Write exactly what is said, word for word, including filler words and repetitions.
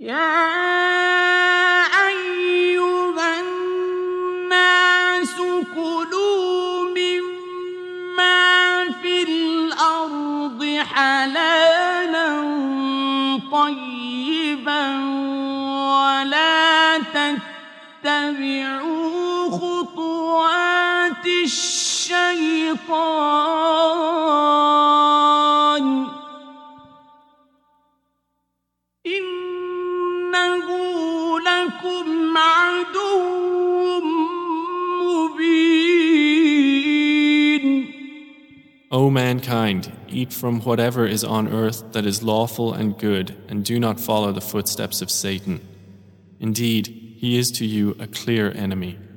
يا أيها الناس كلوا مما في الأرض حلالا طيبا ولا تتبعوا خطوات الشيطان إنه لكم عدو مبين. O mankind, eat from whatever is on earth that is lawful and good, and do not follow the footsteps of Satan. Indeed, he is to you a clear enemy.